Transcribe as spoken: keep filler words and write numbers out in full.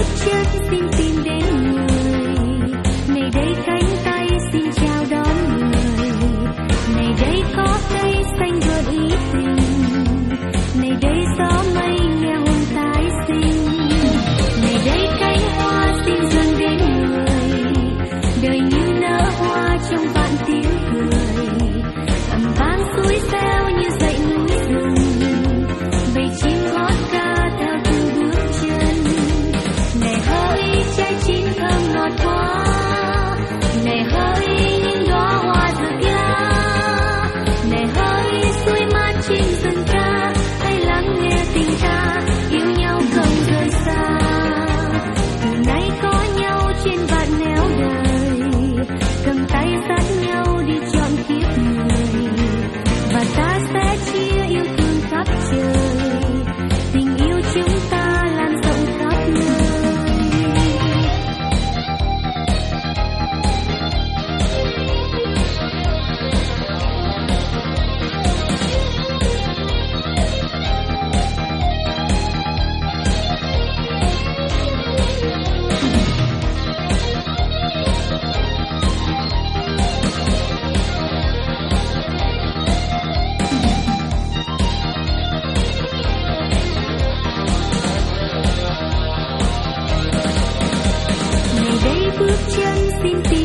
bước chân xin tìm đến người, này đây cánh tay xin chào đón người, này đây có cây xanh gợi ý tình, này đây gió mây nghe hôn tái sinh, này đây cánh hoa xin dâng đến người, đời như nở hoa trong vạn tiếng cười, ầm vang suối reo như dậy núi rừng, bầy chim hót ca theo từng bước chân, này hỡi trái chín thơm ngọt quá, này hỡi những đóa hoa rực lá, này hỡi suối mát trên rừng ca, hãy lắng nghe tình ta yêu nhau không rời xa, từ nay có nhau trên vạn nẻo đời, cầm tay dắt nhau đi trọn kiếp người, và ta sẽ chia yêu thương khắp trời, tình yêu chúng ta lan rộng khắp nơi. Này đây bước chân xin tìm